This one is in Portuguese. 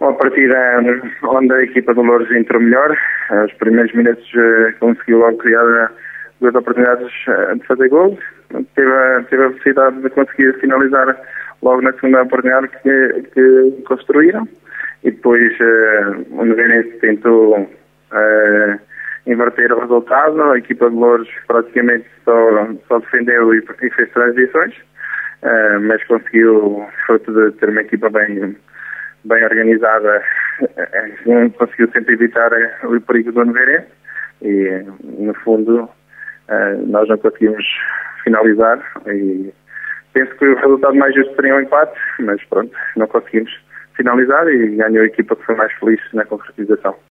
uma partida onde a equipa do Loures entrou melhor. Os primeiros minutos conseguiu logo criar duas oportunidades de fazer gols. Teve a velocidade de conseguir finalizar logo na segunda oportunidade que construíram. E depois o Nogueirense tentou inverter o resultado. A equipa de Loures praticamente só defendeu e fez transições, mas conseguiu, fruto de ter uma equipa bem organizada, conseguiu sempre evitar o perigo do Nogueirense e, no fundo, nós não conseguimos finalizar e penso que o resultado mais justo seria um empate, mas pronto, não conseguimos finalizar e ganhou a equipa que foi mais feliz na concretização.